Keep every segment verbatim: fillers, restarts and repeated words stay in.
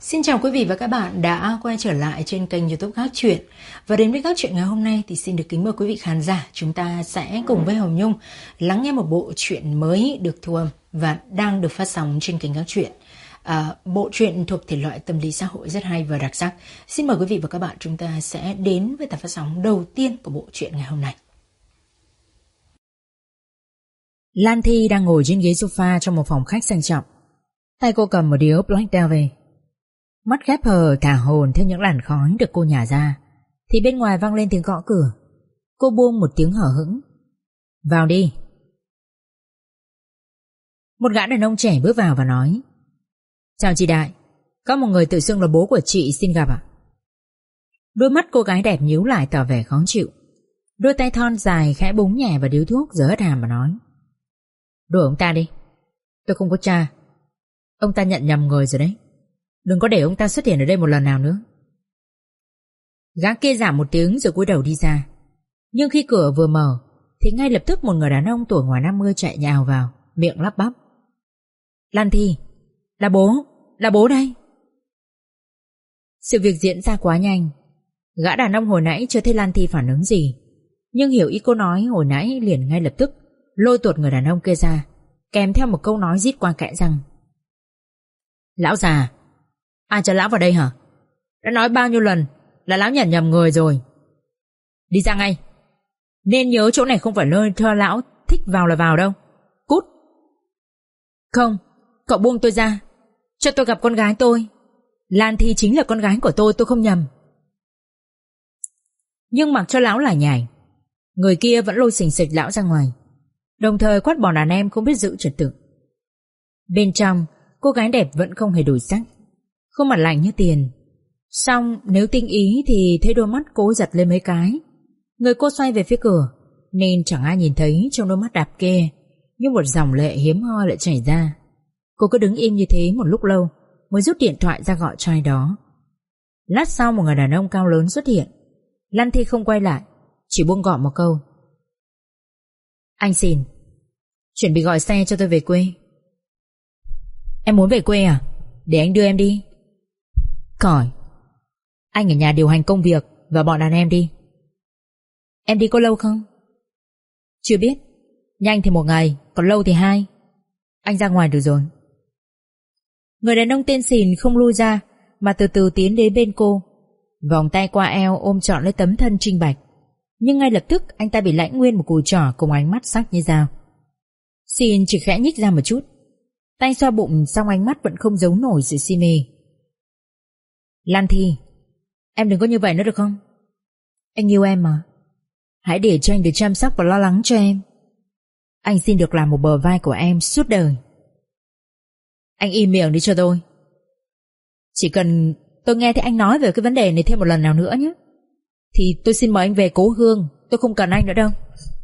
Xin chào quý vị và các bạn đã quay trở lại trên kênh YouTube Gác Chuyện. Và đến với Gác Chuyện ngày hôm nay thì xin được kính mời quý vị khán giả, chúng ta sẽ cùng với Hồng Nhung lắng nghe một bộ truyện mới được thu âm và đang được phát sóng trên kênh Gác Chuyện. À, bộ truyện thuộc thể loại tâm lý xã hội rất hay và đặc sắc. Xin mời quý vị và các bạn, chúng ta sẽ đến với tập phát sóng đầu tiên của bộ truyện ngày hôm nay. Lan Thi đang ngồi trên ghế sofa trong một phòng khách sang trọng. Tay cô cầm một điếu Black Velvet. Mắt khép hờ thả hồn theo những làn khói được cô nhả ra, thì bên ngoài vang lên tiếng gõ cửa. Cô buông một tiếng hở hững. Vào đi. Một gã đàn ông trẻ bước vào và nói: Chào chị Đại, có một người tự xưng là bố của chị xin gặp ạ. Đôi mắt cô gái đẹp nhíu lại tỏ vẻ khó chịu. Đôi tay thon dài khẽ búng nhẹ vào điếu thuốc rồi hất hàm và nói: Đuổi ông ta đi. Tôi không có cha. Ông ta nhận nhầm người rồi đấy. Đừng có để ông ta xuất hiện ở đây một lần nào nữa. Gã kia giảm một tiếng rồi cúi đầu đi ra. Nhưng khi cửa vừa mở thì ngay lập tức một người đàn ông tuổi ngoài năm mươi chạy nhào vào, miệng lắp bắp: Lan Thi, là bố, là bố đây. Sự việc diễn ra quá nhanh. Gã đàn ông hồi nãy chưa thấy Lan Thi phản ứng gì, nhưng hiểu ý cô nói hồi nãy liền ngay lập tức lôi tuột người đàn ông kia ra, kèm theo một câu nói rít qua kẽ răng: Lão già, ai cho lão vào đây hả? Đã nói bao nhiêu lần là lão nhận nhầm người rồi. Đi ra ngay. Nên nhớ chỗ này không phải nơi cho lão thích vào là vào đâu. Cút. Không, cậu buông tôi ra. Cho tôi gặp con gái tôi. Lan Thi chính là con gái của tôi, tôi không nhầm. Nhưng mặc cho lão lải nhải, người kia vẫn lôi xình xịch lão ra ngoài, đồng thời quát bỏ đàn em không biết giữ trật tự. Bên trong, cô gái đẹp vẫn không hề đổi sắc, khuôn mặt lạnh như tiền. Xong nếu tinh ý thì thấy đôi mắt cô giật lên mấy cái. Người cô xoay về phía cửa, nên chẳng ai nhìn thấy trong đôi mắt đạp kia như một dòng lệ hiếm hoi lại chảy ra. Cô cứ đứng im như thế một lúc lâu mới rút điện thoại ra gọi cho ai đó. Lát sau một người đàn ông cao lớn xuất hiện. Lan Thi không quay lại, chỉ buông gọn một câu: Anh xin, chuẩn bị gọi xe cho tôi về quê. Em muốn về quê à? Để anh đưa em đi. Khỏi, anh ở nhà điều hành công việc và bọn đàn em đi. Em đi có lâu không? Chưa biết. Nhanh thì một ngày, còn lâu thì hai. Anh ra ngoài được rồi. Người đàn ông tên Xìn không lui ra, mà từ từ tiến đến bên cô, vòng tay qua eo ôm trọn lấy tấm thân trinh bạch. Nhưng ngay lập tức anh ta bị lãnh nguyên một cùi trỏ cùng ánh mắt sắc như dao. Xìn chỉ khẽ nhích ra một chút, tay xoa bụng, xong ánh mắt vẫn không giấu nổi sự si mê. Lan Thi, em đừng có như vậy nữa được không? Anh yêu em mà. Hãy để cho anh được chăm sóc và lo lắng cho em. Anh xin được làm một bờ vai của em suốt đời. Anh im miệng đi cho tôi. Chỉ cần tôi nghe thấy anh nói về cái vấn đề này thêm một lần nào nữa nhé, thì tôi xin mời anh về cố hương. Tôi không cần anh nữa đâu.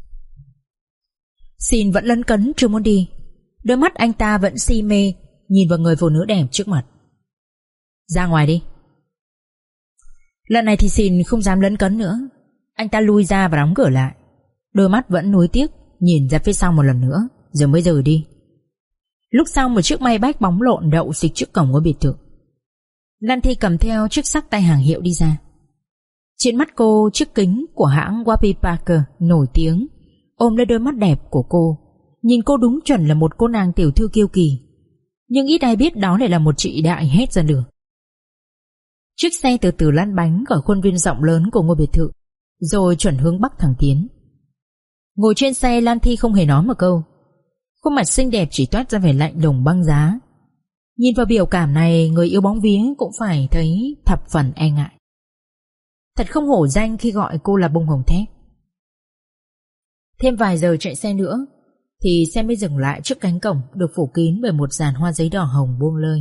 Xin vẫn lấn cấn chưa muốn đi. Đôi mắt anh ta vẫn si mê nhìn vào người phụ nữ đẹp trước mặt. Ra ngoài đi. Lần này thì Xin không dám lấn cấn nữa. Anh ta lui ra và đóng cửa lại, đôi mắt vẫn nuối tiếc nhìn ra phía sau một lần nữa, rồi mới rời đi. Lúc sau một chiếc Maybach bóng lộn đậu xịch trước cổng ngôi biệt thự. Lan Thi cầm theo chiếc xách tay hàng hiệu đi ra. Trên mắt cô chiếc kính của hãng Warby Parker nổi tiếng ôm lấy đôi mắt đẹp của cô, nhìn cô đúng chuẩn là một cô nàng tiểu thư kiêu kỳ. Nhưng ít ai biết đó lại là một chị đại hết ra đường. Chiếc xe từ từ lăn bánh khỏi khuôn viên rộng lớn của ngôi biệt thự, rồi chuẩn hướng bắc thẳng tiến. Ngồi trên xe, Lan Thi không hề nói một câu. Khuôn mặt xinh đẹp chỉ toát ra vẻ lạnh lùng băng giá. Nhìn vào biểu cảm này, người yêu bóng vía cũng phải thấy thập phần e ngại. Thật không hổ danh khi gọi cô là bông hồng thép. Thêm vài giờ chạy xe nữa thì xe mới dừng lại trước cánh cổng được phủ kín bởi một dàn hoa giấy đỏ hồng buông lơi.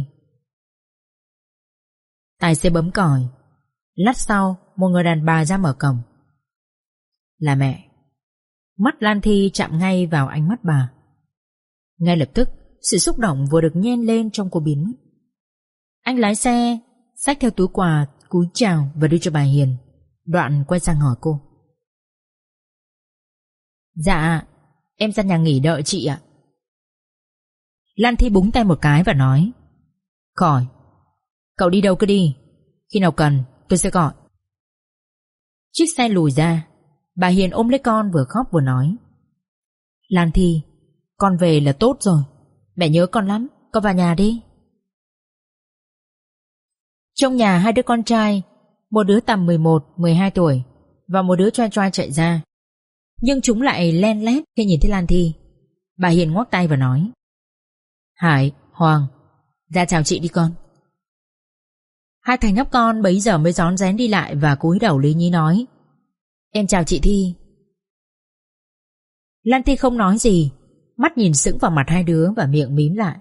Tài xế bấm còi. Lát sau một người đàn bà ra mở cổng. Là mẹ. Mắt Lan Thi chạm ngay vào ánh mắt bà. Ngay lập tức sự xúc động vừa được nhen lên trong cô biến mất. Anh lái xe xách theo túi quà, cúi chào và đưa cho bà Hiền, đoạn quay sang hỏi cô: Dạ, em ra nhà nghỉ đợi chị ạ. Lan Thi búng tay một cái và nói: Khỏi, Cậu đi đâu cứ đi, khi nào cần tôi sẽ gọi. Chiếc xe lùi ra. Bà Hiền ôm lấy con vừa khóc vừa nói: Lan Thi, con về là tốt rồi. Mẹ nhớ con lắm, con vào nhà đi. Trong nhà hai đứa con trai, một đứa tầm mười một, mười hai tuổi và một đứa choai choai chạy ra. Nhưng chúng lại len lét khi nhìn thấy Lan Thi. Bà Hiền ngoắc tay và nói: Hải, Hoàng, ra chào chị đi con. Hai thằng nhóc con bấy giờ mới rón rén đi lại và cúi đầu lý nhí nói: Em chào chị Thi. Lan Thi không nói gì, mắt nhìn sững vào mặt hai đứa và miệng mím lại.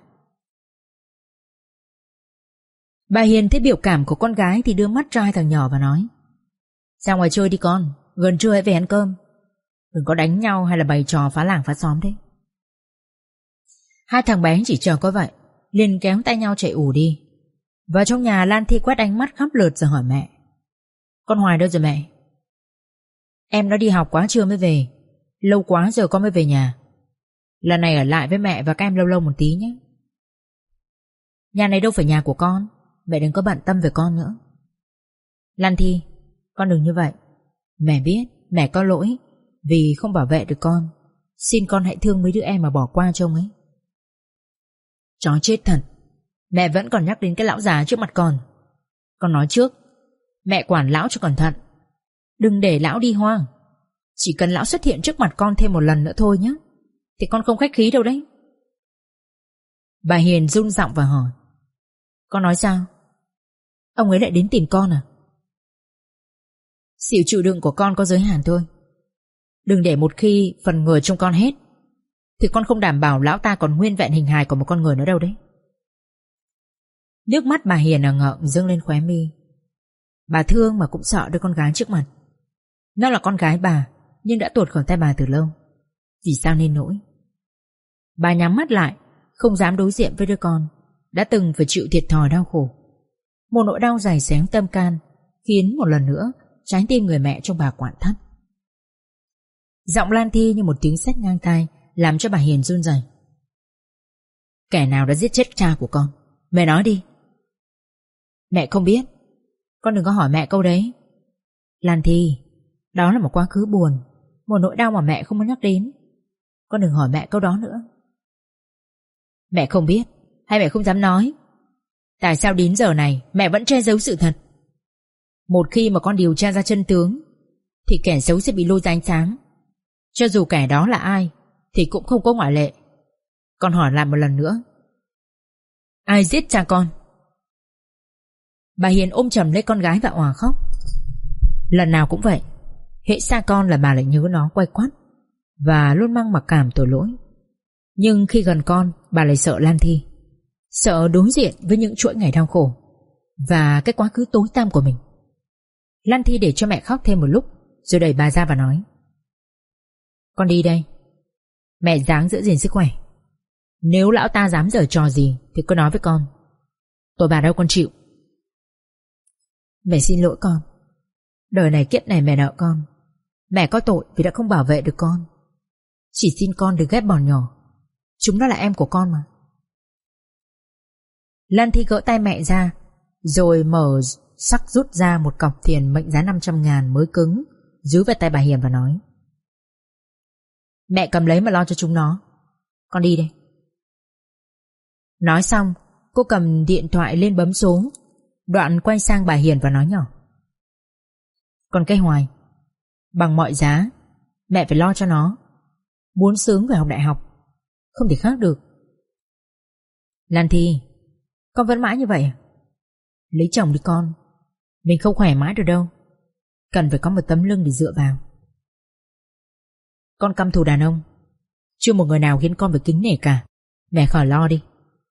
Bà Hiền thấy biểu cảm của con gái thì đưa mắt cho hai thằng nhỏ và nói: Ra ngoài chơi đi con, gần trưa hãy về ăn cơm. Đừng có đánh nhau hay là bày trò phá làng phá xóm đấy. Hai thằng bé chỉ chờ có vậy, liền kéo tay nhau chạy ù đi. Vào trong nhà, Lan Thi quét ánh mắt khắp lượt rồi hỏi mẹ: Con Hoài đâu rồi mẹ? Em nó đi học quá trưa mới về, lâu quá rồi con mới về nhà. Lần này ở lại với mẹ và các em lâu lâu một tí nhé. Nhà này đâu phải nhà của con, mẹ đừng có bận tâm về con nữa. Lan Thi, con đừng như vậy. Mẹ biết mẹ có lỗi vì không bảo vệ được con. Xin con hãy thương mấy đứa em mà bỏ qua cho ông ấy. Chó chết thật, mẹ vẫn còn nhắc đến cái lão già trước mặt con. Con nói trước, mẹ quản lão cho cẩn thận, đừng để lão đi hoang. Chỉ cần lão xuất hiện trước mặt con thêm một lần nữa thôi nhé, thì con không khách khí đâu đấy. Bà Hiền run giọng và hỏi: Con nói sao? Ông ấy lại đến tìm con à? Sự chịu đựng của con có giới hạn thôi. Đừng để một khi phần người trong con hết thì con không đảm bảo lão ta còn nguyên vẹn hình hài của một con người nữa đâu đấy. Nước mắt bà Hiền ở ngợm dâng lên khóe mi. Bà thương mà cũng sợ đứa con gái trước mặt. Nó là con gái bà, nhưng đã tuột khỏi tay bà từ lâu. Vì sao nên nỗi? Bà nhắm mắt lại, không dám đối diện với đứa con đã từng phải chịu thiệt thòi đau khổ. Một nỗi đau dày xéo tâm can, khiến một lần nữa trái tim người mẹ trong bà quặn thắt. Giọng Lan Thi như một tiếng sét ngang tai, làm cho bà Hiền run rẩy. Kẻ nào đã giết chết cha của con? Mẹ nói đi. Mẹ không biết. Con đừng có hỏi mẹ câu đấy. Lan Thi, đó là một quá khứ buồn, một nỗi đau mà mẹ không muốn nhắc đến. Con đừng hỏi mẹ câu đó nữa. Mẹ không biết, hay mẹ không dám nói? Tại sao đến giờ này mẹ vẫn che giấu sự thật? Một khi mà con điều tra ra chân tướng thì kẻ xấu sẽ bị lôi ra ánh sáng. Cho dù kẻ đó là ai thì cũng không có ngoại lệ. Con hỏi lại một lần nữa, ai giết cha con? Bà Hiền ôm chầm lấy con gái và òa khóc. Lần nào cũng vậy, hễ xa con là bà lại nhớ nó quay quắt và luôn mang mặc cảm tội lỗi. Nhưng khi gần con, bà lại sợ Lan Thi, sợ đối diện với những chuỗi ngày đau khổ và cái quá khứ tối tăm của mình. Lan Thi để cho mẹ khóc thêm một lúc, rồi đẩy bà ra và nói: Con đi đây. Mẹ ráng giữ gìn sức khỏe. Nếu lão ta dám giở trò gì thì cứ nói với con. Tôi bà đâu con chịu. Mẹ xin lỗi con. Đời này kiếp này mẹ nợ con. Mẹ có tội vì đã không bảo vệ được con. Chỉ xin con đừng ghét bỏ nhỏ. Chúng nó là em của con mà. Lan Thi gỡ tay mẹ ra, rồi mở sắc rút ra một cọc tiền mệnh giá năm trăm ngàn mới cứng, dúi vào tay bà Hiền và nói: Mẹ cầm lấy mà lo cho chúng nó. Con đi đây. Nói xong, cô cầm điện thoại lên bấm số, đoạn quay sang bà Hiền và nói nhỏ: Còn cái Hoài, bằng mọi giá mẹ phải lo cho nó. Muốn sướng về học đại học, không thể khác được. Lan Thi, con vẫn mãi như vậy à? Lấy chồng đi con. Mình không khỏe mãi được đâu. Cần phải có một tấm lưng để dựa vào. Con căm thù đàn ông, chưa một người nào khiến con phải kính nể cả. Mẹ khỏi lo đi.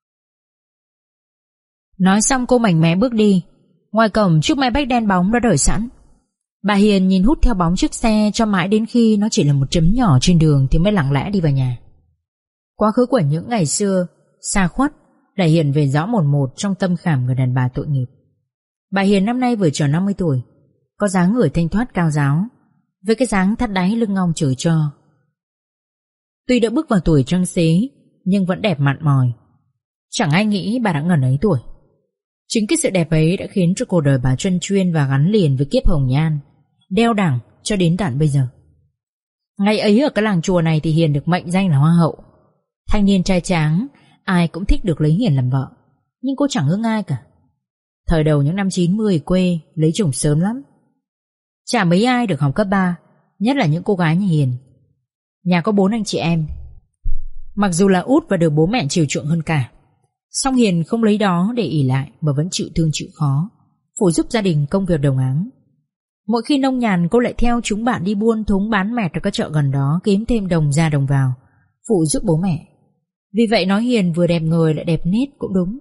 Nói xong cô mạnh mẽ bước đi. Ngoài cổng chiếc Maybach đen bóng đã đợi sẵn. Bà Hiền nhìn hút theo bóng chiếc xe cho mãi đến khi nó chỉ là một chấm nhỏ trên đường thì mới lặng lẽ đi vào nhà. Quá khứ của những ngày xưa xa khuất lại hiện về rõ một một trong tâm khảm người đàn bà tội nghiệp. Bà Hiền năm nay vừa tròn năm mươi tuổi, có dáng người thanh thoát cao ráo, với cái dáng thắt đáy lưng ngong chở cho. Tuy đã bước vào tuổi trăng xế nhưng vẫn đẹp mặn mòi. Chẳng ai nghĩ bà đã ngần ấy tuổi. Chính cái sự đẹp ấy đã khiến cho cuộc đời bà Trân Chuyên và gắn liền với kiếp hồng nhan, đeo đẳng cho đến tận bây giờ. Ngày ấy ở cái làng chùa này thì Hiền được mệnh danh là hoa hậu. Thanh niên trai tráng, ai cũng thích được lấy Hiền làm vợ, nhưng cô chẳng ưng ai cả. Thời đầu những năm chín mươi quê lấy chồng sớm lắm, chả mấy ai được học cấp ba, nhất là những cô gái như Hiền. Nhà có bốn anh chị em, mặc dù là út và được bố mẹ chiều chuộng hơn cả, song Hiền không lấy đó để ỷ lại mà vẫn chịu thương chịu khó, phụ giúp gia đình công việc đồng áng. Mỗi khi nông nhàn cô lại theo chúng bạn đi buôn thúng bán mẹt ở các chợ gần đó, kiếm thêm đồng ra đồng vào, phụ giúp bố mẹ. Vì vậy nói Hiền vừa đẹp người lại đẹp nết cũng đúng.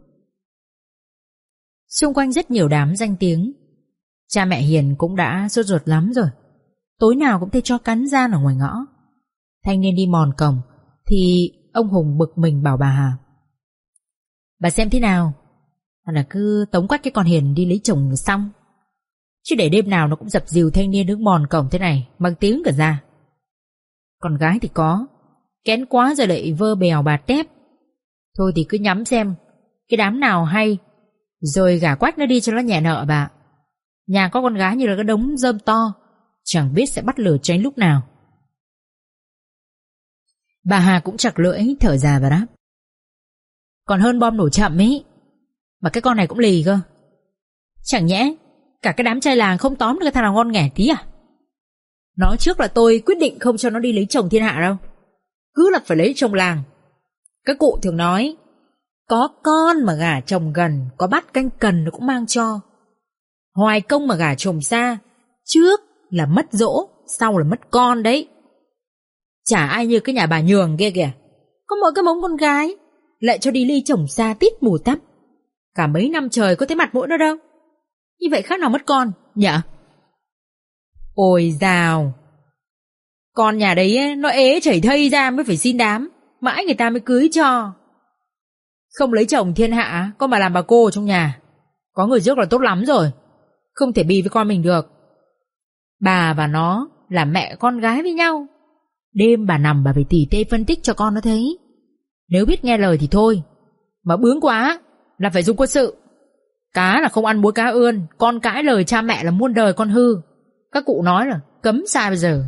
Xung quanh rất nhiều đám danh tiếng. Cha mẹ Hiền cũng đã sốt ruột lắm rồi, tối nào cũng thấy cho cắn gian ở ngoài ngõ. Thanh niên đi mòn cổng thì ông Hùng bực mình bảo bà Hà: bà xem thế nào, hay là cứ tống quách cái con Hiền đi lấy chồng xong, chứ để đêm nào nó cũng dập dìu thanh niên đứng mòn cổng thế này mang tiếng cả ra. Con gái thì có, kén quá rồi lại vơ bèo bà tép. Thôi thì cứ nhắm xem cái đám nào hay, rồi gả quách nó đi cho nó nhẹ nợ bà. Nhà có con gái như là cái đống rơm to, chẳng biết sẽ bắt lửa cháy lúc nào. Bà Hà cũng chặt lưỡi thở dài và đáp: còn hơn bom nổ chậm ấy, mà cái con này cũng lì cơ. Chẳng nhẽ cả cái đám trai làng không tóm được cái thằng nào ngon nghẻ tí à? Nói trước là tôi quyết định không cho nó đi lấy chồng thiên hạ đâu, cứ là phải lấy chồng làng. Các cụ thường nói, có con mà gả chồng gần, có bát canh cần nó cũng mang cho. Hoài công mà gả chồng xa, trước là mất dỗ, sau là mất con đấy. Chả ai như cái nhà bà Nhường kia kìa, có mỗi cái mống con gái, lại cho đi ly chồng xa tít mù tắp. Cả mấy năm trời có thấy mặt mũi nó đâu. Như vậy khác nào mất con nhỉ? Ôi dào, con nhà đấy nó ế chảy thây ra mới phải xin đám, mãi người ta mới cưới cho. Không lấy chồng thiên hạ, có mà làm bà cô ở trong nhà. Có người rước là tốt lắm rồi, không thể bì với con mình được. Bà và nó là mẹ con gái với nhau, đêm bà nằm bà phải tỉ tê phân tích cho con nó thấy. Nếu biết nghe lời thì thôi, mà bướng quá là phải dùng quân sự. Cá là không ăn muối cá ươn, con cãi lời cha mẹ là muôn đời con hư. Các cụ nói là cấm sai bây giờ.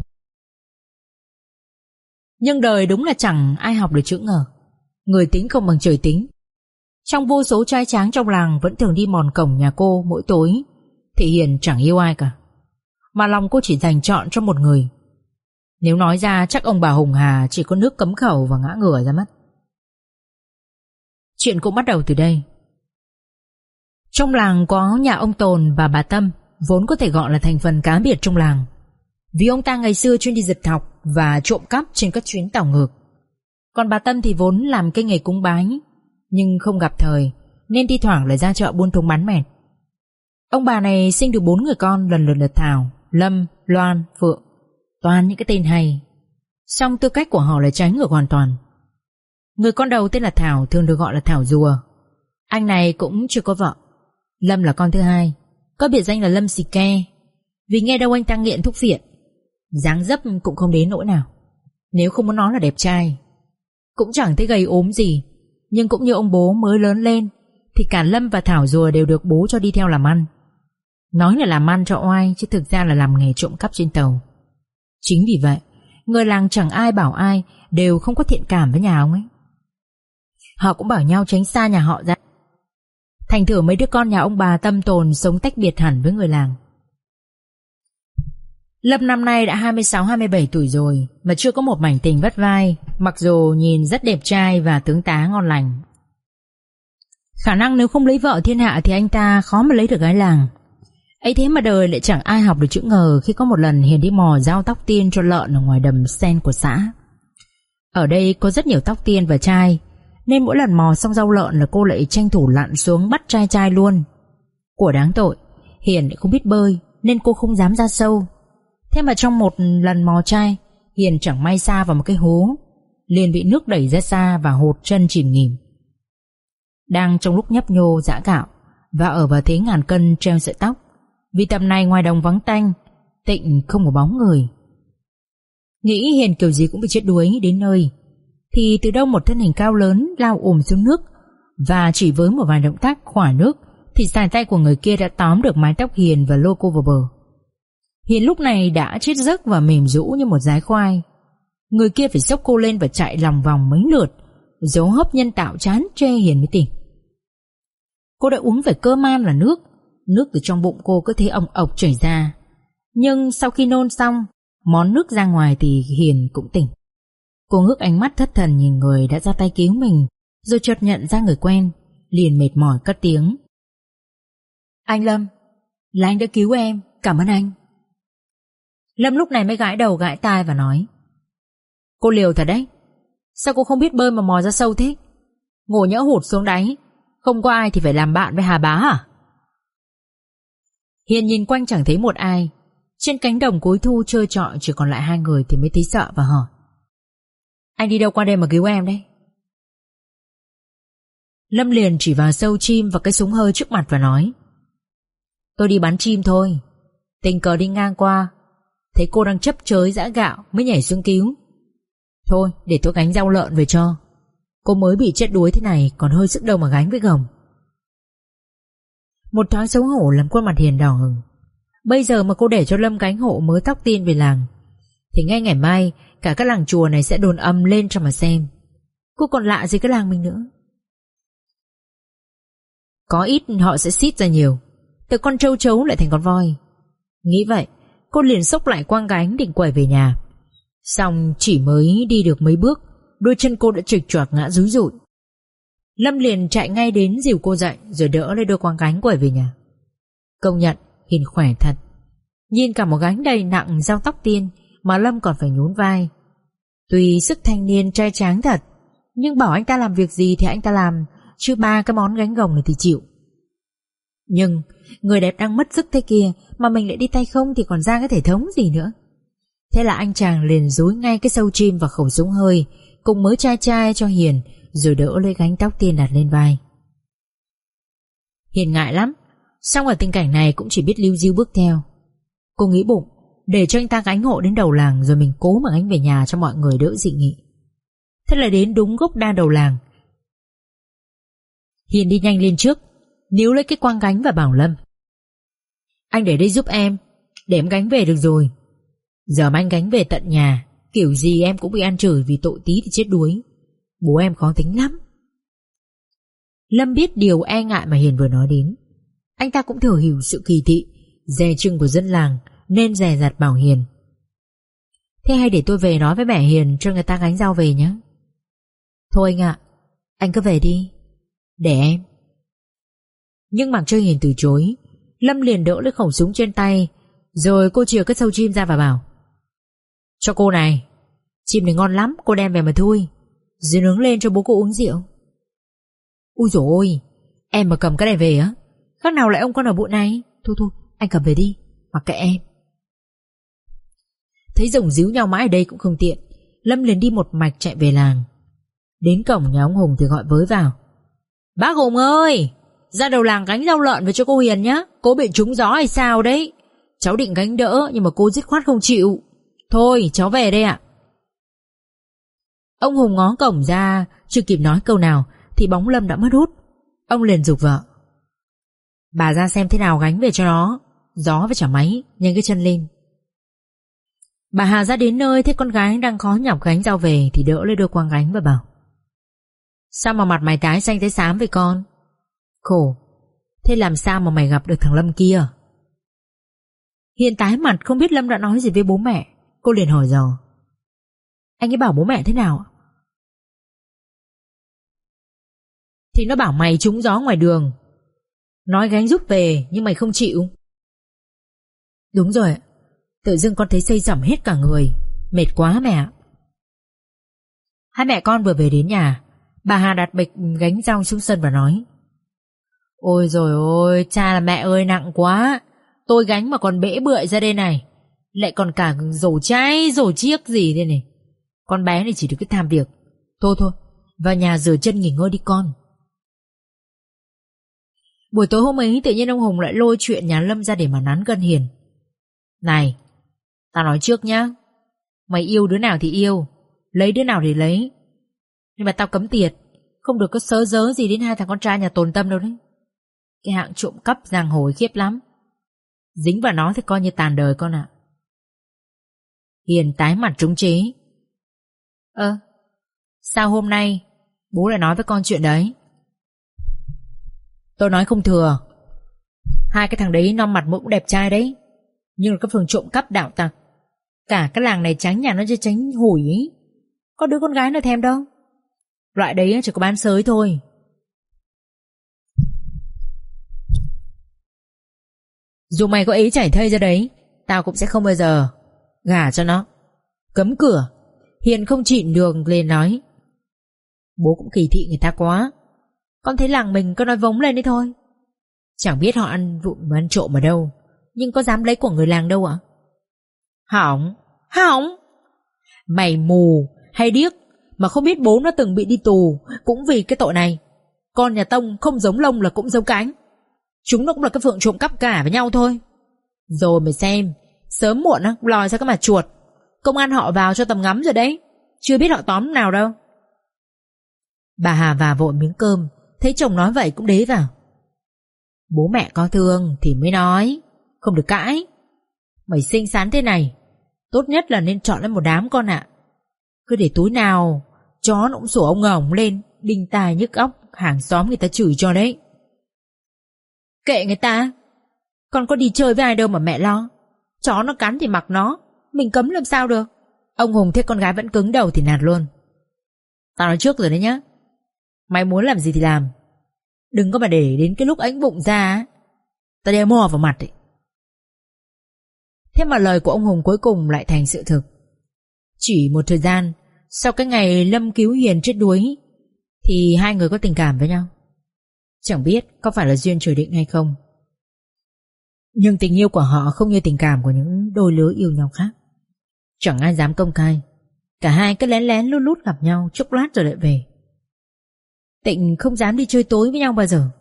Nhưng đời đúng là chẳng ai học được chữ ngờ. Người tính không bằng trời tính. Trong vô số trai tráng trong làng vẫn thường đi mòn cổng nhà cô mỗi tối, thì Hiền chẳng yêu ai cả, mà lòng cô chỉ dành chọn cho một người. Nếu nói ra chắc ông bà Hùng Hà chỉ có nước cấm khẩu và ngã ngửa ra mất. Chuyện cũng bắt đầu từ đây. Trong làng có nhà ông Tồn và bà Tâm, vốn có thể gọi là thành phần cá biệt trong làng, vì ông ta ngày xưa chuyên đi giật thọc và trộm cắp trên các chuyến tàu ngược. Còn bà Tâm thì vốn làm cái nghề cúng bái, nhưng không gặp thời nên thi thoảng lại ra chợ buôn thúng bán mẹt. Ông bà này sinh được bốn người con, lần lượt là Thảo, Lâm, Loan, Phượng, toàn những cái tên hay. Song tư cách của họ lại trái ngược hoàn toàn. Người con đầu tên là Thảo, thường được gọi là Thảo Rùa. Anh này cũng chưa có vợ. Lâm là con thứ hai, có biệt danh là Lâm xì ke, vì nghe đâu anh ta nghiện thuốc phiện. Dáng dấp cũng không đến nỗi nào, nếu không muốn nói là đẹp trai. Cũng chẳng thấy gầy ốm gì, nhưng cũng như ông bố mới lớn lên thì cả Lâm và Thảo Rùa đều được bố cho đi theo làm ăn. Nói là làm ăn cho oai, chứ thực ra là làm nghề trộm cắp trên tàu. Chính vì vậy, người làng chẳng ai bảo ai, đều không có thiện cảm với nhà ông ấy. Họ cũng bảo nhau tránh xa nhà họ ra. Thành thử mấy đứa con nhà ông bà Tâm Tồn sống tách biệt hẳn với người làng. Lâm năm nay đã hai mươi sáu hai mươi bảy tuổi rồi mà chưa có một mảnh tình vắt vai, mặc dù nhìn rất đẹp trai và tướng tá ngon lành. Khả năng nếu không lấy vợ thiên hạ thì anh ta khó mà lấy được gái làng. Ấy thế mà đời lại chẳng ai học được chữ ngờ khi có một lần Hiền đi mò rau tóc tiên cho lợn ở ngoài đầm sen của xã. Ở đây có rất nhiều tóc tiên và trai, nên mỗi lần mò xong rau lợn là cô lại tranh thủ lặn xuống bắt trai trai luôn. Của đáng tội, Hiền lại không biết bơi nên cô không dám ra sâu. Thế mà trong một lần mò trai, Hiền chẳng may sa vào một cái hố, liền bị nước đẩy ra xa và hụt chân chìm nghỉm. Đang trong lúc nhấp nhô giã gạo và ở vào thế ngàn cân treo sợi tóc, vì tầm này ngoài đồng vắng tanh, tịnh không có bóng người. Nghĩ Hiền kiểu gì cũng bị chết đuối đến nơi, thì từ đâu một thân hình cao lớn lao ùm xuống nước, và chỉ với một vài động tác khỏa nước thì sải tay của người kia đã tóm được mái tóc Hiền và lôi cô vào bờ. Hiền lúc này đã chết giấc và mềm rũ như một dái khoai. Người kia phải xốc cô lên và chạy lòng vòng mấy lượt, dấu hấp nhân tạo chán chê Hiền mới tỉnh. Cô đã uống phải cơ man là nước. Nước từ trong bụng cô cứ thế ồng ộc chảy ra. Nhưng sau khi nôn xong, món nước ra ngoài thì Hiền cũng tỉnh. Cô ngước ánh mắt thất thần nhìn người đã ra tay cứu mình, rồi chợt nhận ra người quen, liền mệt mỏi cất tiếng: "Anh Lâm, là anh đã cứu em, cảm ơn anh." Lâm lúc này mới gãi đầu gãi tai và nói: "Cô liều thật đấy. Sao cô không biết bơi mà mò ra sâu thế? Ngộ nhỡ hụt xuống đáy, không có ai thì phải làm bạn với Hà Bá à?" Hiền nhìn quanh chẳng thấy một ai. Trên cánh đồng cuối thu trơ trọi chỉ còn lại hai người thì mới thấy sợ và hỏi: "Anh đi đâu qua đây mà cứu em đấy?" Lâm liền chỉ vào sâu chim và cái súng hơi trước mặt và nói: "Tôi đi bắn chim thôi. Tình cờ đi ngang qua, thấy cô đang chấp chới giã gạo mới nhảy xuống cứu. Thôi để tôi gánh rau lợn về cho. Cô mới bị chết đuối thế này còn hơi sức đâu mà gánh với gồng." Một thoáng xấu hổ làm khuôn mặt Hiền đỏ hừng. Bây giờ mà cô để cho Lâm gánh hộ mớ tóc tiên về làng thì ngay ngày mai cả các làng chùa này sẽ đồn âm lên cho mà xem. Cô còn lạ gì cái làng mình nữa. Có ít họ sẽ xít ra nhiều, từ con trâu trấu lại thành con voi. Nghĩ vậy, cô liền xốc lại quang gánh định quay về nhà. Xong chỉ mới đi được mấy bước, đôi chân cô đã trịch choạc ngã rúi rụi. Lâm liền chạy ngay đến dìu cô dậy, rồi đỡ lấy đôi quang gánh quay về nhà. Công nhận Hiền khỏe thật. Nhìn cả một gánh đầy nặng rau tóc tiên mà Lâm còn phải nhún vai. Tuy sức thanh niên trai tráng thật, nhưng bảo anh ta làm việc gì thì anh ta làm, chứ ba cái món gánh gồng này thì chịu. Nhưng người đẹp đang mất sức thế kia mà mình lại đi tay không thì còn ra cái thể thống gì nữa. Thế là anh chàng liền dúi ngay cái sâu chim và khẩu súng hơi cùng mớ chai chai cho Hiền, rồi đỡ lấy gánh tóc tiên đặt lên vai. Hiền ngại lắm, xong ở tình cảnh này cũng chỉ biết líu díu bước theo. Cô nghĩ bụng để cho anh ta gánh hộ đến đầu làng, rồi mình cố mà gánh về nhà cho mọi người đỡ dị nghị. Thế là đến đúng gốc đa đầu làng, Hiền đi nhanh lên trước, níu lấy cái quang gánh và bảo Lâm: "Anh để đây giúp em, để em gánh về được rồi. Giờ mà anh gánh về tận nhà, kiểu gì em cũng bị ăn chửi vì tội tí thì chết đuối. Bố em khó tính lắm." Lâm biết điều e ngại mà Hiền vừa nói đến. Anh ta cũng thừa hiểu sự kỳ thị, dè chừng của dân làng, nên dè dặt bảo Hiền: "Thế hay để tôi về nói với mẹ Hiền cho người ta gánh rau về nhé." "Thôi anh ạ, anh cứ về đi, để em." Nhưng mặc cho Hiền từ chối, Lâm liền đỡ lấy khẩu súng trên tay, rồi cô chìa cái sâu chim ra và bảo: "Cho cô này, chim này ngon lắm, cô đem về mà thui, rồi nướng lên cho bố cô uống rượu." "Ui dồi ôi, em mà cầm cái này về á, khác nào lại ông con ở bụi này. Thôi thôi, anh cầm về đi, mặc kệ em." Thấy rồng díu nhau mãi ở đây cũng không tiện, Lâm liền đi một mạch chạy về làng. Đến cổng nhà ông Hùng thì gọi với vào: "Bác Hùng ơi, ra đầu làng gánh rau lợn về cho cô Hiền nhá. Cô bị trúng gió hay sao đấy? Cháu định gánh đỡ nhưng mà cô dứt khoát không chịu. Thôi cháu về đây ạ." Ông Hùng ngó cổng ra, chưa kịp nói câu nào thì bóng Lâm đã mất hút. Ông liền giục vợ: "Bà ra xem thế nào gánh về cho nó. Gió với chả máy, nhanh cái chân lên." Bà Hà ra đến nơi thấy con gái đang khó nhọc gánh rau về thì đỡ lấy đôi quang gánh và bảo: "Sao mà mặt mày tái xanh tới xám vậy con? Khổ, thế làm sao mà mày gặp được thằng Lâm kia?" Hiền tái mặt không biết Lâm đã nói gì với bố mẹ. Cô liền hỏi dò: "Anh ấy bảo bố mẹ thế nào?" "Thì nó bảo mày trúng gió ngoài đường, nói gánh giúp về nhưng mày không chịu." "Đúng rồi, tự dưng con thấy xây sẩm hết cả người, mệt quá mẹ ạ." Hai mẹ con vừa về đến nhà, bà Hà đặt bịch gánh rau xuống sân và nói: "Ôi rồi ôi, cha là mẹ ơi, nặng quá. Tôi gánh mà còn bể bượi ra đây này, lại còn cả rổ chai rổ chiếc gì đây này. Con bé này chỉ được cái tham việc. Thôi thôi, vào nhà rửa chân nghỉ ngơi đi con." Buổi tối hôm ấy tự nhiên ông Hùng lại lôi chuyện nhà Lâm ra để mà nắn gân Hiền. "Này, tao nói trước nhá, mày yêu đứa nào thì yêu, lấy đứa nào thì lấy, nhưng mà tao cấm tiệt, không được có sớ dớ gì đến hai thằng con trai nhà Tồn Tâm đâu đấy. Cái hạng trộm cắp giang hồ khiếp lắm. Dính vào nó thì coi như tàn đời con ạ. Hiền tái mặt trúng trí. Ơ, sao hôm nay bố lại nói với con chuyện đấy? Tôi nói không thừa. Hai cái thằng đấy non mặt mũi cũng đẹp trai đấy, nhưng là cái phường trộm cắp đạo tặc. Cả cái làng này tránh nhà nó cho tránh hủi ý. Có đứa con gái nào thèm đâu. Loại đấy chỉ có bán sới thôi. Dù mày có ý chảy thây ra đấy, tao cũng sẽ không bao giờ gả cho nó. Cấm cửa. Hiền không nhịn được lên nói. Bố cũng kỳ thị người ta quá. Con thấy làng mình có nói vống lên đấy thôi. Chẳng biết họ ăn vụng mà ăn trộm ở đâu, nhưng có dám lấy của người làng đâu ạ? Hỏng, hỏng. Mày mù hay điếc mà không biết bố nó từng bị đi tù cũng vì cái tội này. Con nhà Tông không giống lông là cũng giống cánh. Chúng nó cũng là cái phượng trộm cắp cả với nhau thôi. Rồi mày xem, sớm muộn á lòi ra cái mặt chuột. Công an họ vào cho tầm ngắm rồi đấy. Chưa biết họ tóm nào đâu. Bà Hà vào vội miếng cơm, thấy chồng nói vậy cũng đế vào. Bố mẹ có thương thì mới nói, không được cãi. Mày xinh xắn thế này, tốt nhất là nên chọn lấy một đám con ạ. Cứ để túi nào chó nó cũng sủa ông ngồng lên, đinh tai nhức óc, hàng xóm người ta chửi cho đấy. Kệ người ta, con có đi chơi với ai đâu mà mẹ lo. Chó nó cắn thì mặc nó, mình cấm làm sao được. Ông Hùng thấy con gái vẫn cứng đầu thì nạt luôn. Tao nói trước rồi đấy nhá, mày muốn làm gì thì làm, đừng có mà để đến cái lúc ánh bụng ra tao đeo mò vào mặt ấy. Thế mà lời của ông Hùng cuối cùng lại thành sự thực. Chỉ một thời gian sau cái ngày Lâm cứu Hiền chết đuối thì hai người có tình cảm với nhau. Chẳng biết có phải là duyên trời định hay không, nhưng tình yêu của họ không như tình cảm của những đôi lứa yêu nhau khác. Chẳng ai dám công khai. Cả hai cứ lén lén lút lút gặp nhau chốc lát rồi lại về. Tịnh không dám đi chơi tối với nhau bao giờ.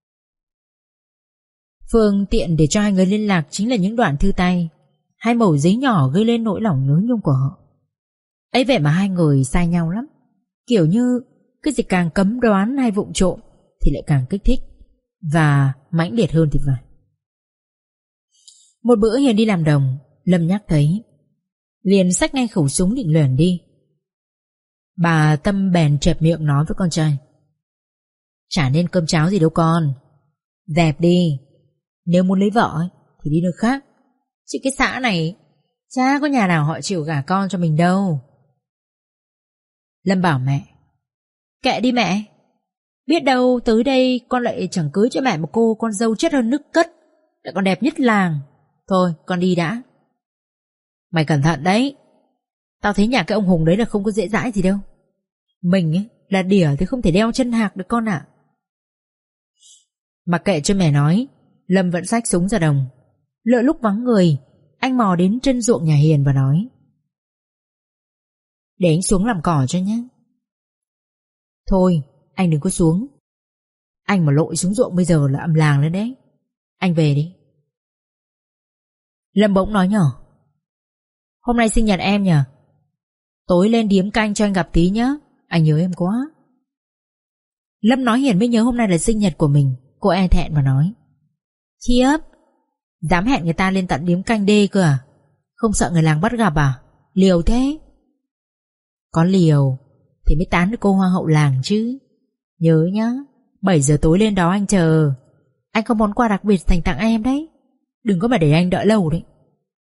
Phương tiện để cho hai người liên lạc chính là những đoạn thư tay, hai mẩu giấy nhỏ gây lên nỗi lòng nhớ nhung của họ. Ấy vậy mà hai người sai nhau lắm. Kiểu như cái gì càng cấm đoán hay vụng trộm thì lại càng kích thích và mãnh liệt hơn thì phải. Một bữa Hiền đi làm đồng, Lâm nhắc thấy, liền xách ngay khẩu súng định lẻn đi. Bà Tâm bèn chẹp miệng nói với con trai. Chả nên cơm cháo gì đâu con, dẹp đi. Nếu muốn lấy vợ ấy, thì đi nơi khác, chứ cái xã này chả có nhà nào họ chịu gả con cho mình đâu. Lâm bảo mẹ, kệ đi mẹ, biết đâu tới đây con lại chẳng cưới cho mẹ một cô con dâu chất hơn nước cất, lại còn đẹp nhất làng. Thôi con đi đã. Mày cẩn thận đấy. Tao thấy nhà cái ông Hùng đấy là không có dễ dãi gì đâu. Mình ấy là đỉa thì không thể đeo chân hạc được con ạ. Mặc kệ cho mẹ nói, Lâm vẫn xách súng ra đồng. Lỡ lúc vắng người, anh mò đến chân ruộng nhà Hiền và nói, để anh xuống làm cỏ cho nhé. Thôi anh đừng có xuống. Anh mà lội xuống ruộng bây giờ là ầm làng lên đấy. Anh về đi. Lâm bỗng nói nhỏ, hôm nay sinh nhật em nhỉ? Tối lên điếm canh cho anh gặp tí nhé, anh nhớ em quá. Lâm nói Hiền mới nhớ hôm nay là sinh nhật của mình. Cô e thẹn và nói, khiếp, dám hẹn người ta lên tận điếm canh đê cơ à? Không sợ người làng bắt gặp à? Liều thế. Có liều thì mới tán được cô hoa hậu làng chứ. Nhớ nhá, bảy giờ tối lên đó anh chờ. Anh có món quà đặc biệt dành tặng em đấy, đừng có mà để anh đợi lâu đấy.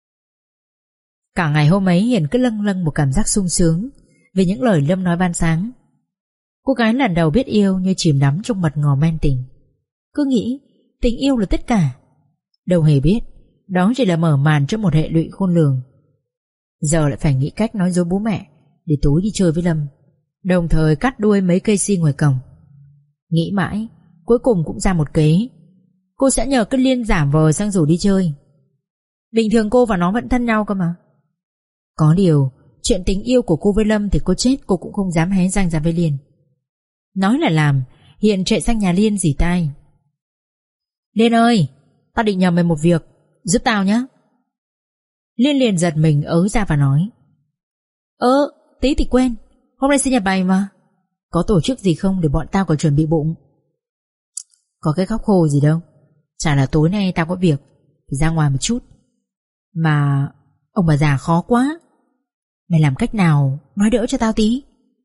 Cả ngày hôm ấy Hiền cứ lâng lâng một cảm giác sung sướng vì những lời Lâm nói ban sáng. Cô gái lần đầu biết yêu như chìm đắm trong mật ngò men tình. Cứ nghĩ tình yêu là tất cả, đâu hề biết đó chỉ là mở màn cho một hệ lụy khôn lường. Giờ lại phải nghĩ cách nói dối bố mẹ để tối đi chơi với Lâm, đồng thời cắt đuôi mấy cây si ngoài cổng. Nghĩ mãi cuối cùng cũng ra một kế. Cô sẽ nhờ cái Liên giả vờ sang rủ đi chơi. Bình thường cô và nó vẫn thân nhau cơ mà. Có điều chuyện tình yêu của cô với Lâm thì cô chết cô cũng không dám hé răng ra với Liên. Nói là làm, Hiền chạy sang nhà Liên rỉ tai. Liên ơi, tao định nhờ mày một việc, giúp tao nhé. Liên liền giật mình ớ ra và nói, Ơ, tí thì quên, hôm nay sinh nhật mày mà. Có tổ chức gì không để bọn tao còn chuẩn bị bụng? Có cái khóc khô gì đâu. Chả là tối nay tao có việc, phải ra ngoài một chút. Mà ông bà già khó quá. Mày làm cách nào nói đỡ cho tao tí.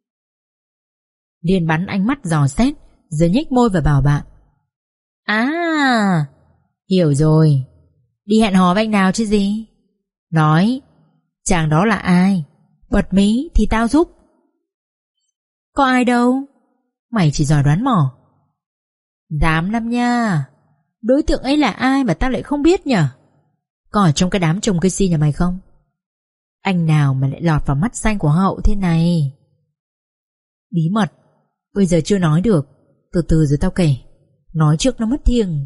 Liên bắn ánh mắt dò xét, rồi nhếch môi và bảo bạn: À, hiểu rồi. Đi hẹn hò với anh nào chứ gì. Nói chàng đó là ai, bật mí thì tao giúp. Có ai đâu, mày chỉ giỏi đoán mò. Dám lắm nha. Đối tượng ấy là ai mà tao lại không biết nhở? Có ở trong cái đám trồng cây si nhà mày không? Anh nào mà lại lọt vào mắt xanh của hậu thế này? Bí mật, bây giờ chưa nói được. Từ từ rồi tao kể. Nói trước nó mất thiêng.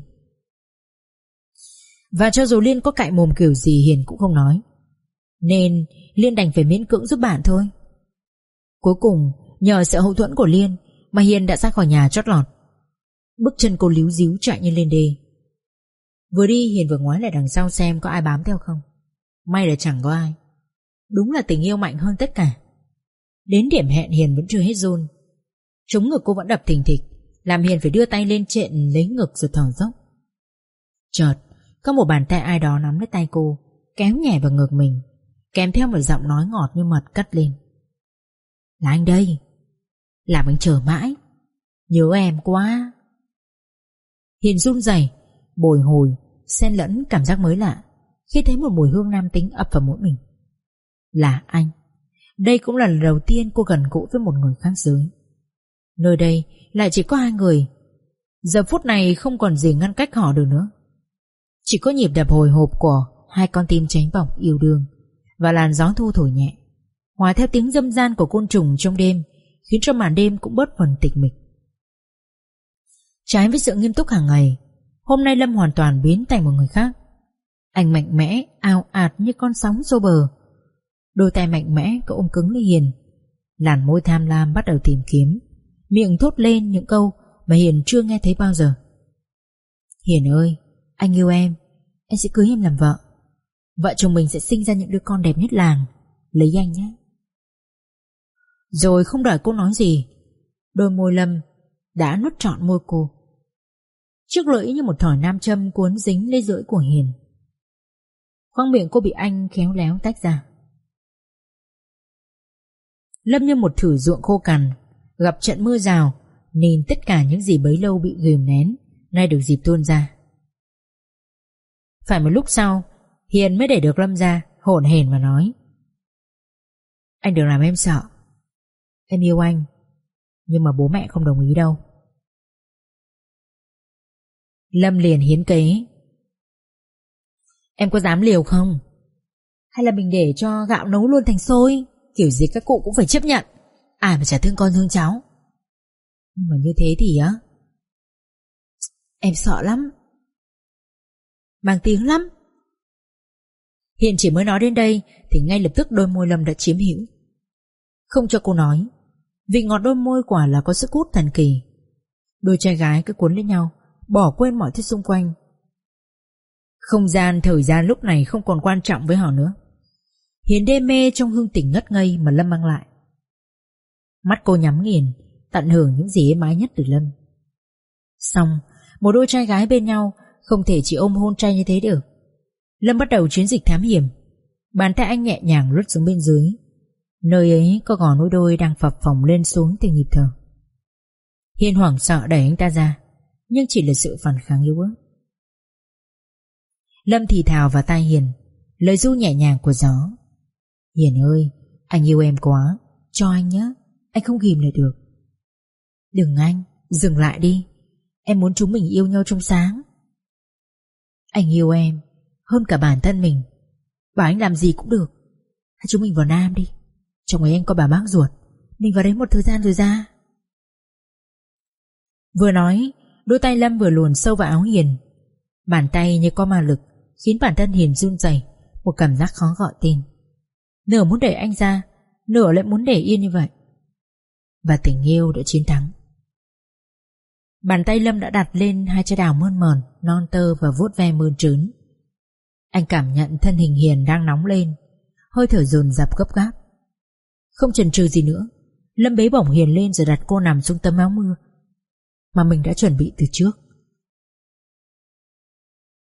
Và cho dù Liên có cạy mồm kiểu gì Hiền cũng không nói, nên Liên đành phải miễn cưỡng giúp bạn thôi. Cuối cùng nhờ sự hậu thuẫn của Liên mà Hiền đã ra khỏi nhà chót lọt. Bước chân cô líu díu chạy như lên đê. Vừa đi Hiền vừa ngoái lại đằng sau xem có ai bám theo không. May là chẳng có ai. Đúng là tình yêu mạnh hơn tất cả. Đến điểm hẹn Hiền vẫn chưa hết run. Trống ngực cô vẫn đập thình thịch, làm Hiền phải đưa tay lên trện lấy ngực rồi thở dốc. Chợt có một bàn tay ai đó nắm lấy tay cô, kéo nhẹ vào ngực mình, kèm theo một giọng nói ngọt như mật cất lên: Là anh đây. Làm anh chờ mãi. Nhớ em quá. Hiền run rẩy, bồi hồi, xen lẫn cảm giác mới lạ khi thấy một mùi hương nam tính ập vào mũi mình. Là anh. Đây cũng là lần đầu tiên cô gần gũi với một người khác giới. Nơi đây lại chỉ có hai người. Giờ phút này không còn gì ngăn cách họ được nữa. Chỉ có nhịp đập hồi hộp của hai con tim cháy bỏng yêu đương và làn gió thu thổi nhẹ, hòa theo tiếng dâm gian của côn trùng trong đêm, khiến cho màn đêm cũng bớt phần tịch mịch. Trái với sự nghiêm túc hàng ngày, hôm nay Lâm hoàn toàn biến thành một người khác. Anh mạnh mẽ, ào ạt như con sóng xô bờ. Đôi tay mạnh mẽ cậu ôm cứng lấy Hiền. Làn môi tham lam bắt đầu tìm kiếm, miệng thốt lên những câu mà Hiền chưa nghe thấy bao giờ. Hiền ơi, anh yêu em. Em sẽ cưới em làm vợ. Vợ chồng mình sẽ sinh ra những đứa con đẹp nhất làng. Lấy anh nhé. Rồi không đợi cô nói gì, đôi môi Lâm đã nuốt trọn môi cô. Chiếc lưỡi như một thỏi nam châm cuốn dính lấy lưỡi của Hiền. Khoang miệng cô bị anh khéo léo tách ra. Lâm như một thử ruộng khô cằn, gặp trận mưa rào, nên tất cả những gì bấy lâu bị ghìm nén nay được dịp tuôn ra. Phải một lúc sau, Hiền mới để được Lâm ra, hổn hển và nói: Anh đừng làm em sợ. Em yêu anh, nhưng mà bố mẹ không đồng ý đâu. Lâm liền hiến kế: Em có dám liều không? Hay là mình để cho gạo nấu luôn thành xôi? Kiểu gì các cụ cũng phải chấp nhận. Ai mà chả thương con thương cháu. Nhưng mà như thế thì á, em sợ lắm. Mang tiếng lắm. Hiền chỉ mới nói đến đây thì ngay lập tức đôi môi Lâm đã chiếm hữu. Không cho cô nói, vị ngọt đôi môi quả là có sức hút thần kỳ. Đôi trai gái cứ cuốn lên nhau, bỏ quên mọi thứ xung quanh. Không gian, thời gian lúc này không còn quan trọng với họ nữa. Hiền đê mê trong hương tình ngất ngây mà Lâm mang lại. Mắt cô nhắm nghiền, tận hưởng những gì êm ái nhất từ Lâm. Xong, một đôi trai gái bên nhau không thể chỉ ôm hôn trai như thế được. Lâm bắt đầu chiến dịch thám hiểm. Bàn tay anh nhẹ nhàng lướt xuống bên dưới. Nơi ấy có gò núi đôi đang phập phồng lên xuống từ nhịp thở. Hiền hoảng sợ đẩy anh ta ra, nhưng chỉ là sự phản kháng yếu ớt. Lâm thì thào vào tai Hiền, lời ru nhẹ nhàng của gió: Hiền ơi, anh yêu em quá, cho anh nhé, anh không ghìm lại được. Đừng anh, dừng lại đi. Em muốn chúng mình yêu nhau trong sáng. Anh yêu em hơn cả bản thân mình. Bảo anh làm gì cũng được. Hay chúng mình vào Nam đi. Trong ấy anh có bà bác ruột. Mình vào đấy một thời gian rồi ra. Vừa nói, đôi tay Lâm vừa luồn sâu vào áo Hiền. Bàn tay như có ma lực, khiến bản thân Hiền run rẩy, một cảm giác khó gọi tên. Nửa muốn đẩy anh ra, nửa lại muốn để yên như vậy. Và tình yêu đã chiến thắng. Bàn tay Lâm đã đặt lên hai trái đào mơn mởn, non tơ và vuốt ve mơn trớn. Anh cảm nhận thân hình Hiền đang nóng lên, hơi thở dồn dập gấp gáp. Không chần chừ gì nữa, Lâm bế bổng Hiền lên rồi đặt cô nằm xuống tấm áo mưa mà mình đã chuẩn bị từ trước,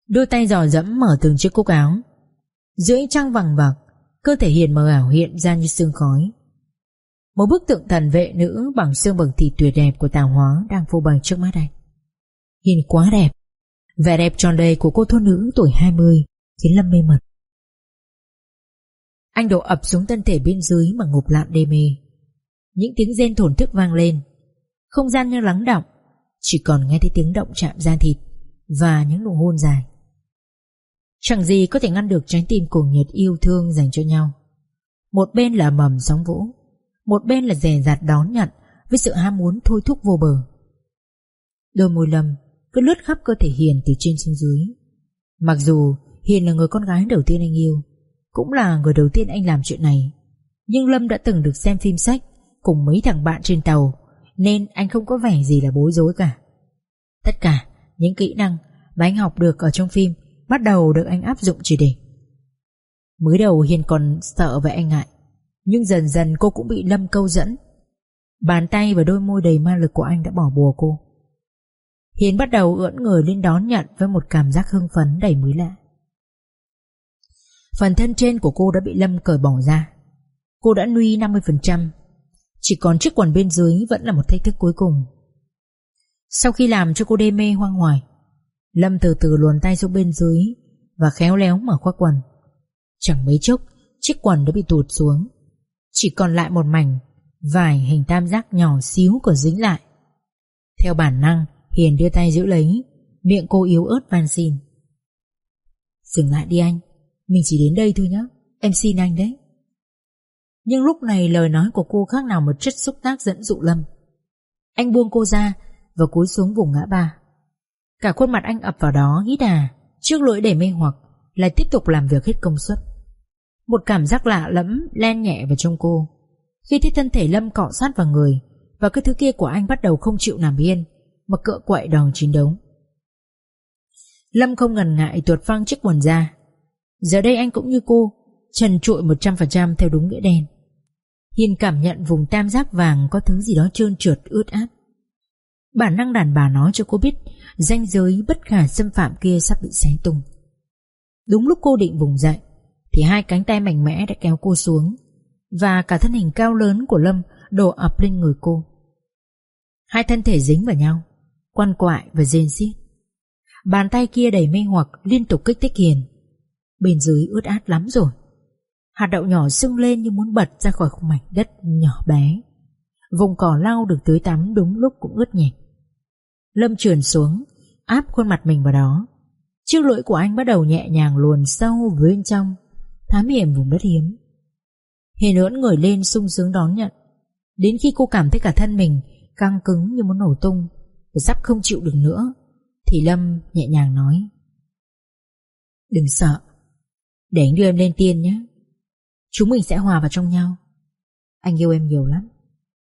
Đôi tay dò dẫm mở từng chiếc cúc áo. Dưới trăng vằng vặc, cơ thể Hiền mờ ảo hiện ra như sương khói. Một bức tượng thần vệ nữ bằng xương bằng thịt tuyệt đẹp của Tào Hóa đang phô bày trước mắt anh. Hiền quá đẹp. Vẻ đẹp tròn đầy của cô thôn nữ tuổi hai mươi khiến Lâm mê mẩn. Anh đổ ập xuống thân thể bên dưới mà ngụp lặn đê mê. Những tiếng rên thổn thức vang lên. Không gian như lắng đọng, chỉ còn nghe thấy tiếng động chạm da thịt và những nụ hôn dài. Chẳng gì có thể ngăn được trái tim cuồng nhiệt yêu thương dành cho nhau. Một bên là mầm sóng vỗ, một bên là dè dặt đón nhận với sự ham muốn thôi thúc vô bờ. Đôi môi Lâm cứ lướt khắp cơ thể Hiền từ trên xuống dưới. Mặc dù Hiền là người con gái đầu tiên anh yêu, cũng là người đầu tiên anh làm chuyện này, nhưng Lâm đã từng được xem phim sách cùng mấy thằng bạn trên tàu, nên anh không có vẻ gì là bối rối cả. Tất cả những kỹ năng mà anh học được ở trong phim bắt đầu được anh áp dụng chỉ để. Mới đầu Hiền còn sợ về anh ngại, nhưng dần dần cô cũng bị Lâm câu dẫn. Bàn tay và đôi môi đầy ma lực của anh đã bỏ bùa cô. Hiền bắt đầu ưỡn người lên đón nhận với một cảm giác hưng phấn đầy mới lạ. Phần thân trên của cô đã bị Lâm cởi bỏ ra. Cô đã nuôi năm mươi phần trăm, chỉ còn chiếc quần bên dưới vẫn là một thách thức cuối cùng. Sau khi làm cho cô đê mê hoang hoài, Lâm từ từ luồn tay xuống bên dưới và khéo léo mở khoác quần. Chẳng mấy chốc chiếc quần đã bị tụt xuống, chỉ còn lại một mảnh vải hình tam giác nhỏ xíu còn dính lại. Theo bản năng, Hiền đưa tay giữ lấy, miệng cô yếu ớt van xin. Dừng lại đi anh, mình chỉ đến đây thôi nhé, em xin anh đấy. Nhưng lúc này lời nói của cô khác nào một chất xúc tác dẫn dụ Lâm. Anh buông cô ra và cúi xuống vùng ngã ba. Cả khuôn mặt anh ập vào đó hít hà, trước lưỡi để mê hoặc lại tiếp tục làm việc hết công suất. Một cảm giác lạ lẫm len nhẹ vào trong cô khi thấy thân thể Lâm cọ sát vào người, và cái thứ kia của anh bắt đầu không chịu nằm yên mà cựa quậy đòi chiến đấu. Lâm không ngần ngại tuột phăng chiếc quần ra. Giờ đây anh cũng như cô, trần trụi một trăm phần trăm theo đúng nghĩa đen. Hiền cảm nhận vùng tam giác vàng có thứ gì đó trơn trượt ướt át. Bản năng đàn bà nói cho cô biết ranh giới bất khả xâm phạm kia sắp bị xé tung. Đúng lúc cô định vùng dậy thì hai cánh tay mạnh mẽ đã kéo cô xuống, và cả thân hình cao lớn của Lâm đổ ập lên người cô. Hai thân thể dính vào nhau, quằn quại và rên xiết. Bàn tay kia đầy mê hoặc liên tục kích thích Hiền. Bên dưới ướt át lắm rồi. Hạt đậu nhỏ sưng lên như muốn bật ra khỏi mảnh đất nhỏ bé. Vùng cỏ lau được tưới tắm đúng lúc cũng ướt nhẹp. Lâm trườn xuống, áp khuôn mặt mình vào đó. Chiếc lưỡi của anh bắt đầu nhẹ nhàng luồn sâu vào bên trong, thám hiểm vùng đất hiếm. Hiền ưỡn người lên sung sướng đón nhận, đến khi cô cảm thấy cả thân mình căng cứng như muốn nổ tung và sắp không chịu được nữa, thì Lâm nhẹ nhàng nói: Đừng sợ, để anh đưa em lên tiên nhé. Chúng mình sẽ hòa vào trong nhau. Anh yêu em nhiều lắm.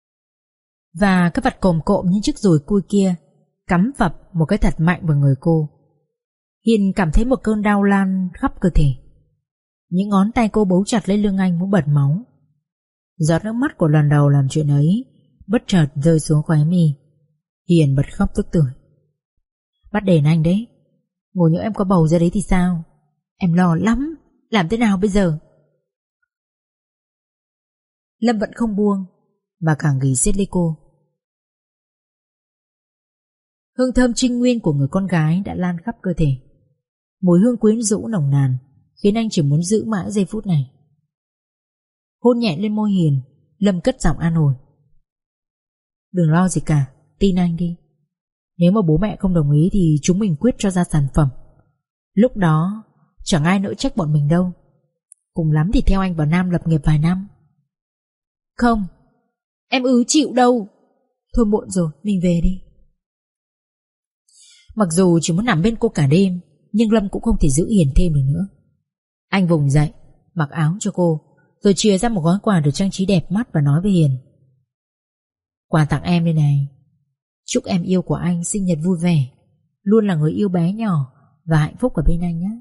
Và cái vặt cồm cộm như chiếc dùi cui kia cắm phập một cái thật mạnh vào người cô. Hiền cảm thấy một cơn đau lan khắp cơ thể. Những ngón tay cô bấu chặt lấy lưng anh muốn bật máu. Giọt nước mắt của lần đầu làm chuyện ấy bất chợt rơi xuống khóe mi. Hiền bật khóc tức tưởi. Bắt đền anh đấy. Ngồi nhỡ em có bầu ra đấy thì sao? Em lo lắm. Làm thế nào bây giờ? Lâm vẫn không buông, mà càng ghì siết lấy cô. Hương thơm trinh nguyên của người con gái đã lan khắp cơ thể. Mùi hương quyến rũ nồng nàn khiến anh chỉ muốn giữ mãi giây phút này. Hôn nhẹ lên môi Hiền, Lâm cất giọng an ủi: Đừng lo gì cả, tin anh đi. Nếu mà bố mẹ không đồng ý thì chúng mình quyết cho ra sản phẩm. Lúc đó chẳng ai nỡ trách bọn mình đâu. Cùng lắm thì theo anh vào Nam lập nghiệp vài năm. Không, em ứ chịu đâu. Thôi muộn rồi, mình về đi. Mặc dù chỉ muốn nằm bên cô cả đêm, nhưng Lâm cũng không thể giữ Hiền thêm được nữa. Anh vùng dậy, mặc áo cho cô, rồi chìa ra một gói quà được trang trí đẹp mắt và nói với Hiền: Quà tặng em đây này. Chúc em yêu của anh sinh nhật vui vẻ, luôn là người yêu bé nhỏ và hạnh phúc ở bên anh nhé.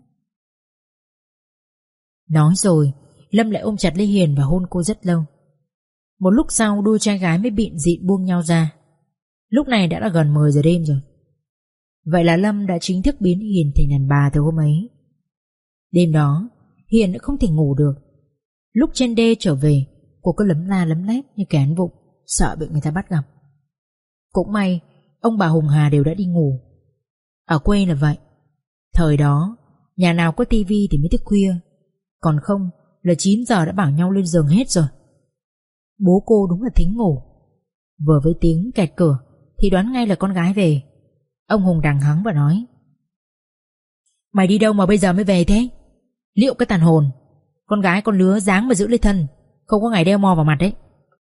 Nói rồi, Lâm lại ôm chặt lấy Hiền và hôn cô rất lâu. Một lúc sau đôi trai gái mới bịn dịn buông nhau ra. Lúc này đã là gần mười giờ đêm rồi. Vậy là Lâm đã chính thức biến Hiền thành đàn bà từ hôm ấy. Đêm đó Hiền đã không thể ngủ được. Lúc trên đê trở về, cô cứ lấm la lấm lét như kẻ ăn vụng, sợ bị người ta bắt gặp. Cũng may ông bà Hùng Hà đều đã đi ngủ. Ở quê là vậy, thời đó nhà nào có tivi thì mới thức khuya, còn không là chín giờ đã bảo nhau lên giường hết rồi. Bố cô đúng là thính ngủ. Vừa với tiếng kẹt cửa thì đoán ngay là con gái về. Ông Hùng đằng hắng và nói: Mày đi đâu mà bây giờ mới về thế? Liệu cái tàn hồn, con gái con lứa dáng mà giữ lấy thân, không có ngày đeo mò vào mặt đấy.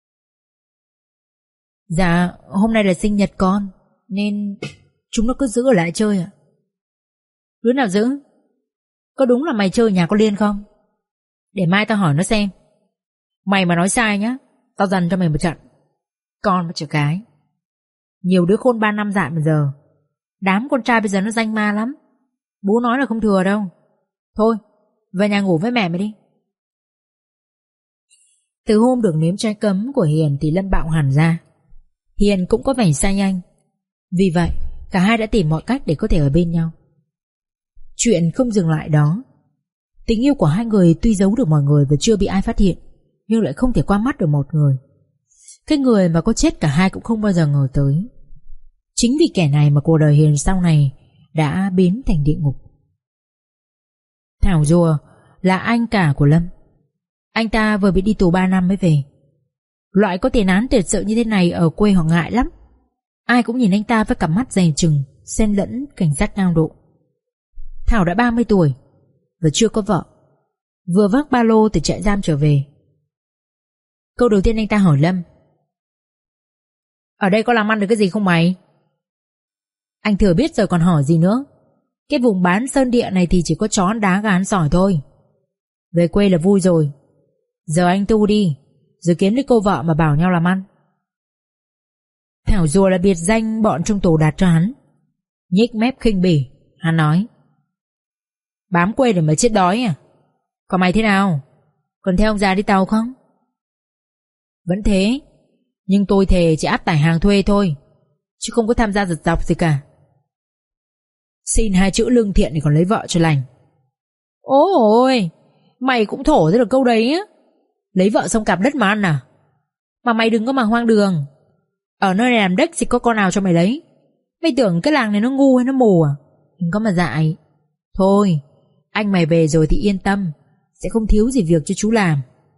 Dạ hôm nay là sinh nhật con, nên chúng nó cứ giữ ở lại chơi ạ. Đứa nào giữ? Có đúng là mày chơi nhà con Liên không? Để mai tao hỏi nó xem. Mày mà nói sai nhá, tao dằn cho mày một trận. Con mà chả cái. Nhiều đứa khôn ba năm dạn bây giờ. Đám con trai bây giờ nó danh ma lắm. Bố nói là không thừa đâu. Thôi về nhà ngủ với mẹ mày đi. Từ hôm được nếm trái cấm của Hiền thì Lâm bạo hẳn ra. Hiền cũng có vẻ sai anh. Vì vậy cả hai đã tìm mọi cách để có thể ở bên nhau. Chuyện không dừng lại đó. Tình yêu của hai người tuy giấu được mọi người và chưa bị ai phát hiện, nhưng lại không thể qua mắt được một người. Cái người mà có chết cả hai cũng không bao giờ ngờ tới. Chính vì kẻ này mà cuộc đời Hiền sau này đã biến thành địa ngục. Thảo Rùa là anh cả của Lâm. Anh ta vừa bị đi tù ba năm mới về. Loại có tiền án tuyệt sự như thế này ở quê họ ngại lắm. Ai cũng nhìn anh ta với cặp mắt dày chừng, xen lẫn cảnh giác cao độ. Thảo đã ba mươi tuổi và chưa có vợ, vừa vác ba lô từ trại giam trở về. Câu đầu tiên anh ta hỏi Lâm: Ở đây có làm ăn được cái gì không mày? Anh thừa biết rồi còn hỏi gì nữa. Cái vùng bán sơn địa này thì chỉ có chó đá gán sỏi thôi. Về quê là vui rồi. Giờ anh tu đi, rồi kiếm lấy cô vợ mà bảo nhau làm ăn. Thảo Rùa là biệt danh bọn trong tù đặt cho hắn. Nhếch mép khinh bỉ, hắn nói: Bám quê để mà chết đói à? Còn mày thế nào? Còn theo ông già đi tàu không? Vẫn thế, nhưng tôi thề chỉ áp tải hàng thuê thôi, chứ không có tham gia giật dọc gì cả. Xin hai chữ lương thiện thì còn lấy vợ cho lành. Ôi, mày cũng thổ ra được câu đấy á. Lấy vợ xong cặp đất mà ăn à? Mà mày đừng có mà hoang đường. Ở nơi này làm đất thì có con nào cho mày lấy. Mày tưởng cái làng này nó ngu hay nó mù à? Đừng có mà dại. Thôi, anh mày về rồi thì yên tâm, sẽ không thiếu gì việc cho chú làm.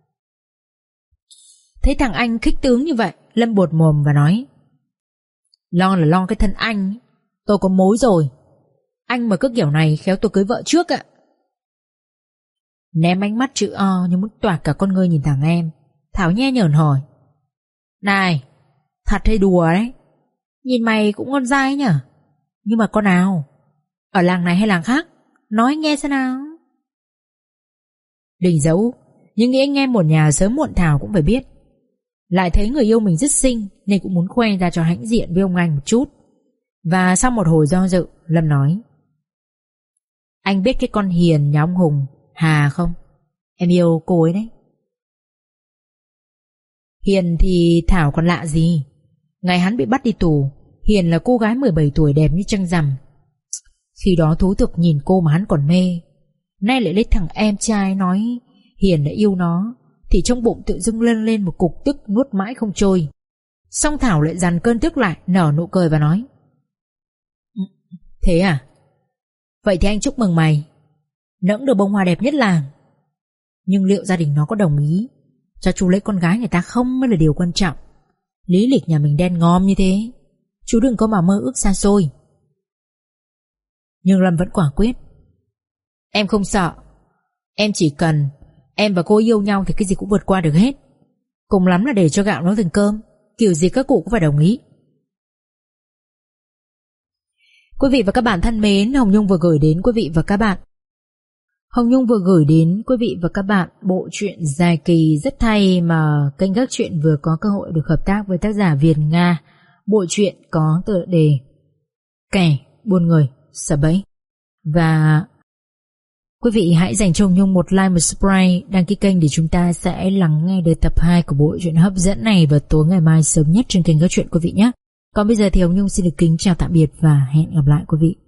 Thấy thằng anh khích tướng như vậy, Lâm buột mồm và nói: Lo là lo cái thân anh, tôi có mối rồi. Anh mà cứ kiểu này khéo tôi cưới vợ trước ạ. Ném ánh mắt chữ O như muốn toạc cả con ngươi nhìn thằng em, Thảo nhe nhởn hỏi: Này, thật hay đùa đấy? Nhìn mày cũng ngon dai nhở. Nhưng mà con nào? Ở làng này hay làng khác? Nói nghe xem nào. Đình giấu, nhưng nghĩ anh em một nhà sớm muộn Thảo cũng phải biết. Lại thấy người yêu mình rất xinh nên cũng muốn khoe ra cho hãnh diện với ông anh một chút. Và sau một hồi do dự, Lâm nói: Anh biết cái con Hiền nhà ông Hùng Hà không? Em yêu cô ấy đấy. Hiền thì Thảo còn lạ gì. Ngày hắn bị bắt đi tù, Hiền là cô gái mười bảy tuổi đẹp như trăng rằm. Khi đó thú thực nhìn cô mà hắn còn mê. Nay lại lấy thằng em trai nói Hiền đã yêu nó, thì trong bụng tự dưng lên lên một cục tức nuốt mãi không trôi. Xong Thảo lại dằn cơn tức lại, nở nụ cười và nói: Thế à? Vậy thì anh chúc mừng mày, nẫng được bông hoa đẹp nhất làng. Nhưng liệu gia đình nó có đồng ý cho chú lấy con gái người ta không mới là điều quan trọng. Lý lịch nhà mình đen ngòm như thế, chú đừng có mà mơ ước xa xôi. Nhưng Lâm vẫn quả quyết: Em không sợ. Em chỉ cần em và cô yêu nhau thì cái gì cũng vượt qua được hết. Cùng lắm là để cho gạo nấu thành cơm, kiểu gì các cụ cũng phải đồng ý. Quý vị và các bạn thân mến, Hồng Nhung vừa gửi đến quý vị và các bạn Hồng Nhung vừa gửi đến quý vị và các bạn bộ truyện dài kỳ rất hay mà kênh Gác Truyện vừa có cơ hội được hợp tác với tác giả Việt Nga. Bộ truyện có tựa đề Kẻ buôn người sờ bẫy. Và quý vị hãy dành cho Hồng Nhung một like, một subscribe, đăng ký kênh để chúng ta sẽ lắng nghe được tập hai của bộ truyện hấp dẫn này vào tối ngày mai sớm nhất trên kênh Gác Truyện quý vị nhé. Còn bây giờ thì Hồng Nhung xin được kính chào tạm biệt và hẹn gặp lại quý vị.